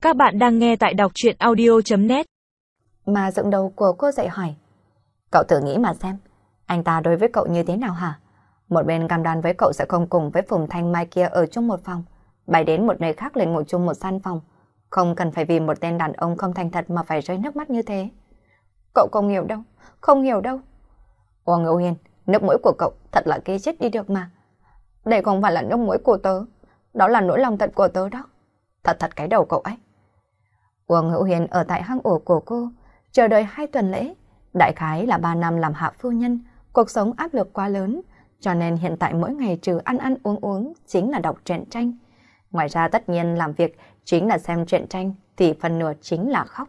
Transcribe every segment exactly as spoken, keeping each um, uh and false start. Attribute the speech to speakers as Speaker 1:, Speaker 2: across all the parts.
Speaker 1: Các bạn đang nghe tại đọc truyện audio chấm net.
Speaker 2: Mà dựng đầu của cô dậy hỏi. Cậu thử nghĩ mà xem, anh ta đối với cậu như thế nào hả? Một bên cam đoan với cậu sẽ không cùng với Phùng Thanh Mai kia ở chung một phòng, bay đến một nơi khác lại ngủ chung một gian phòng. Không cần phải vì một tên đàn ông không thành thật mà phải rơi nước mắt như thế. Cậu không hiểu đâu, không hiểu đâu. Uông Ngữ Hiên, nước mũi của cậu thật là kê chết đi được mà. Đây không phải là nước mũi của tớ, đó là nỗi lòng thật của tớ đó. Thật thật cái đầu cậu ấy. Uông Hữu Hiền ở tại hang ổ của cô, chờ đợi hai tuần lễ. Đại khái là ba năm làm hạ phu nhân, cuộc sống áp lực quá lớn, cho nên hiện tại mỗi ngày trừ ăn ăn uống uống chính là đọc truyện tranh. Ngoài ra tất nhiên làm việc chính là xem truyện tranh, thì phần nửa chính là khóc.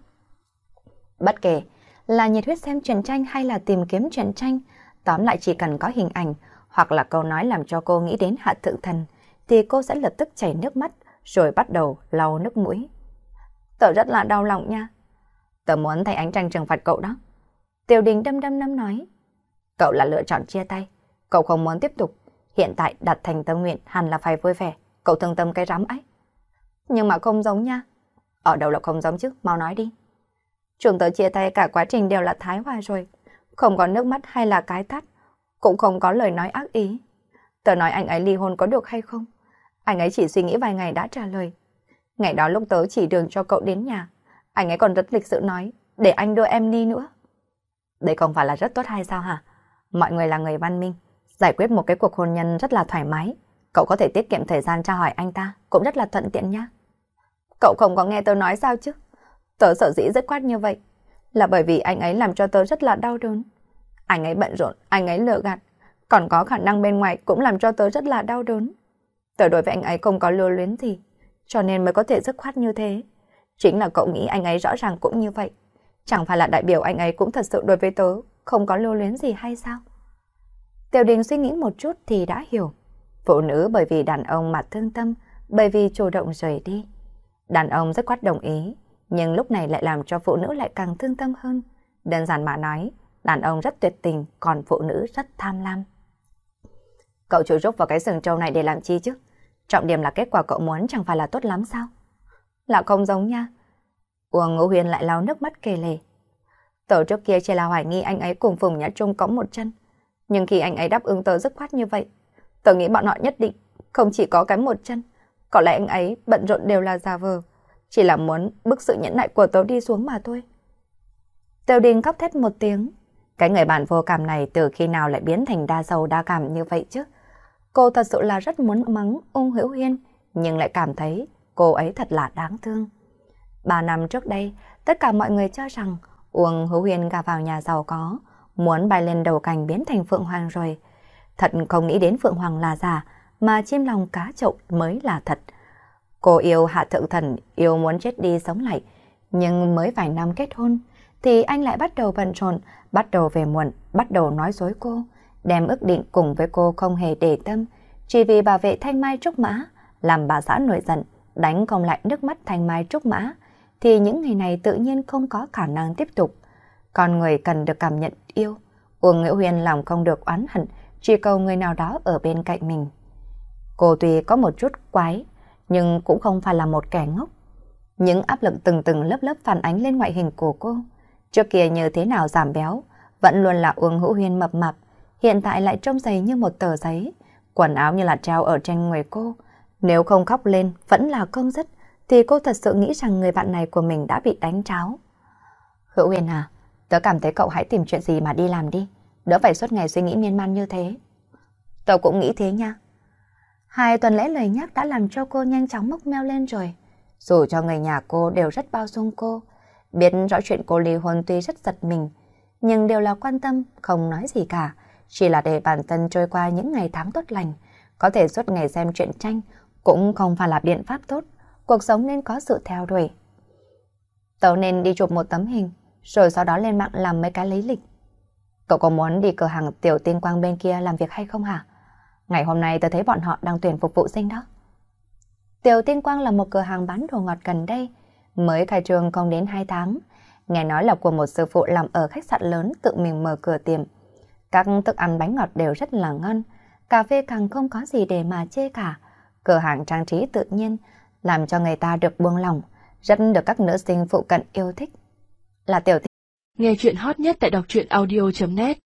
Speaker 2: Bất kể là nhiệt huyết xem truyện tranh hay là tìm kiếm truyện tranh, tóm lại chỉ cần có hình ảnh hoặc là câu nói làm cho cô nghĩ đến Hạ Thượng Thần, thì cô sẽ lập tức chảy nước mắt rồi bắt đầu lau nước mũi. Tớ rất là đau lòng nha. Tớ muốn thấy ánh trăng trừng phạt cậu đó. Tiểu Đình đâm đâm đâm nói. Cậu là lựa chọn chia tay. Cậu không muốn tiếp tục. Hiện tại đặt thành tâm nguyện hẳn là phải vui vẻ. Cậu thương tâm cái rắm ấy. Nhưng mà không giống nha. Ở đâu là không giống chứ, mau nói đi. Chúng tớ chia tay cả quá trình đều là thái hòa rồi. Không có nước mắt hay là cái tát. Cũng không có lời nói ác ý. Tớ nói anh ấy ly hôn có được hay không? Anh ấy chỉ suy nghĩ vài ngày đã trả lời. Ngày đó lúc tớ chỉ đường cho cậu đến nhà, anh ấy còn rất lịch sự nói, để anh đưa em đi nữa. Đây không phải là rất tốt hay sao hả? Mọi người là người văn minh, giải quyết một cái cuộc hôn nhân rất là thoải mái. Cậu có thể tiết kiệm thời gian tra hỏi anh ta, cũng rất là thuận tiện nhá. Cậu không có nghe tớ nói sao chứ? Tớ sợ dĩ dứt khoát như vậy, là bởi vì anh ấy làm cho tớ rất là đau đớn. Anh ấy bận rộn, anh ấy lừa gạt, còn có khả năng bên ngoài cũng làm cho tớ rất là đau đớn. Tớ đối với anh ấy không có lưu luyến gì, cho nên mới có thể dứt khoát như thế. Chính là cậu nghĩ anh ấy rõ ràng cũng như vậy. Chẳng phải là đại biểu anh ấy cũng thật sự đối với tớ không có lưu luyến gì hay sao? Tiểu Đình suy nghĩ một chút thì đã hiểu. Phụ nữ bởi vì đàn ông mà thương tâm, bởi vì chủ động rời đi. Đàn ông rất khoát đồng ý, nhưng lúc này lại làm cho phụ nữ lại càng thương tâm hơn. Đơn giản mà nói, đàn ông rất tuyệt tình, còn phụ nữ rất tham lam. Cậu chủ rúc vào cái sừng trâu này để làm chi chứ? Trọng điểm là kết quả cậu muốn chẳng phải là tốt lắm sao? Là không giống nha. Uông Ngữ Huyền lại lau nước mắt kể lể. Tớ trước kia chỉ là hoài nghi anh ấy cùng Phùng Nhã Trung có một chân. Nhưng khi anh ấy đáp ứng tớ dứt khoát như vậy, tớ nghĩ bọn họ nhất định không chỉ có cái một chân. Có lẽ anh ấy bận rộn đều là giả vờ, chỉ là muốn bức sự nhẫn nại của tớ đi xuống mà thôi. Tiểu Đình khóc thét một tiếng. Cái người bạn vô cảm này từ khi nào lại biến thành đa sầu đa cảm như vậy chứ? Cô thật sự là rất muốn mắng Uông Hữu Hiên, nhưng lại cảm thấy cô ấy thật là đáng thương. Ba năm trước đây, tất cả mọi người cho rằng Uông Hữu Hiên gả vào nhà giàu có, muốn bay lên đầu cành biến thành Phượng Hoàng rồi. Thật không nghĩ đến Phượng Hoàng là giả, mà chim lòng cá chậu mới là thật. Cô yêu Hạ Thượng Thần, yêu muốn chết đi sống lại, nhưng mới vài năm kết hôn, thì anh lại bắt đầu bận rộn, bắt đầu về muộn, bắt đầu nói dối cô, đem ước định cùng với cô không hề để tâm, chỉ vì bảo vệ Thanh Mai Trúc Mã, làm bà xã nổi giận, đánh không lại nước mắt Thanh Mai Trúc Mã, thì những ngày này tự nhiên không có khả năng tiếp tục. Con người cần được cảm nhận yêu. Uông Ngữ Huyền lòng không được oán hận, chỉ cầu người nào đó ở bên cạnh mình. Cô tuy có một chút quái, nhưng cũng không phải là một kẻ ngốc. Những áp lực từng từng lớp lớp phản ánh lên ngoại hình của cô. Trước kia như thế nào giảm béo, vẫn luôn là Uông Hữu Huyền mập mạp, hiện tại lại trông dày như một tờ giấy, quần áo như là treo ở trên người cô. Nếu không khóc lên vẫn là không dứt, thì cô thật sự nghĩ rằng người bạn này của mình đã bị đánh tráo. Hữu Huyền à, tớ cảm thấy cậu hãy tìm chuyện gì mà đi làm đi, đỡ phải suốt ngày suy nghĩ miên man như thế. Tớ cũng nghĩ thế nha. Hai tuần lễ lời nhắc đã làm cho cô nhanh chóng mốc meo lên rồi. Dù cho người nhà cô đều rất bao dung cô, biết rõ chuyện cô ly hôn tuy rất giật mình, nhưng đều là quan tâm, không nói gì cả, chỉ là để bản thân trôi qua những ngày tháng tốt lành. Có thể suốt ngày xem truyện tranh cũng không phải là biện pháp tốt, cuộc sống nên có sự theo đuổi. Tớ nên đi chụp một tấm hình, rồi sau đó lên mạng làm mấy cái lý lịch. Cậu có muốn đi cửa hàng Tiểu Tiên Quang bên kia làm việc hay không hả? Ngày hôm nay tớ thấy bọn họ đang tuyển phục vụ sinh đó. Tiểu Tiên Quang là một cửa hàng bán đồ ngọt gần đây, mới khai trương không đến hai tháng. Nghe nói là của một sư phụ làm ở khách sạn lớn tự mình mở cửa tiệm. Các thức ăn bánh ngọt đều rất là ngon, cà phê càng không có gì để mà chê cả. Cửa hàng trang trí tự nhiên, làm cho người ta được buông lòng, rất được các nữ sinh phụ cận yêu thích. Là Tiểu Thi.
Speaker 1: Nghe chuyện hot nhất tại đọc truyện audio chấm net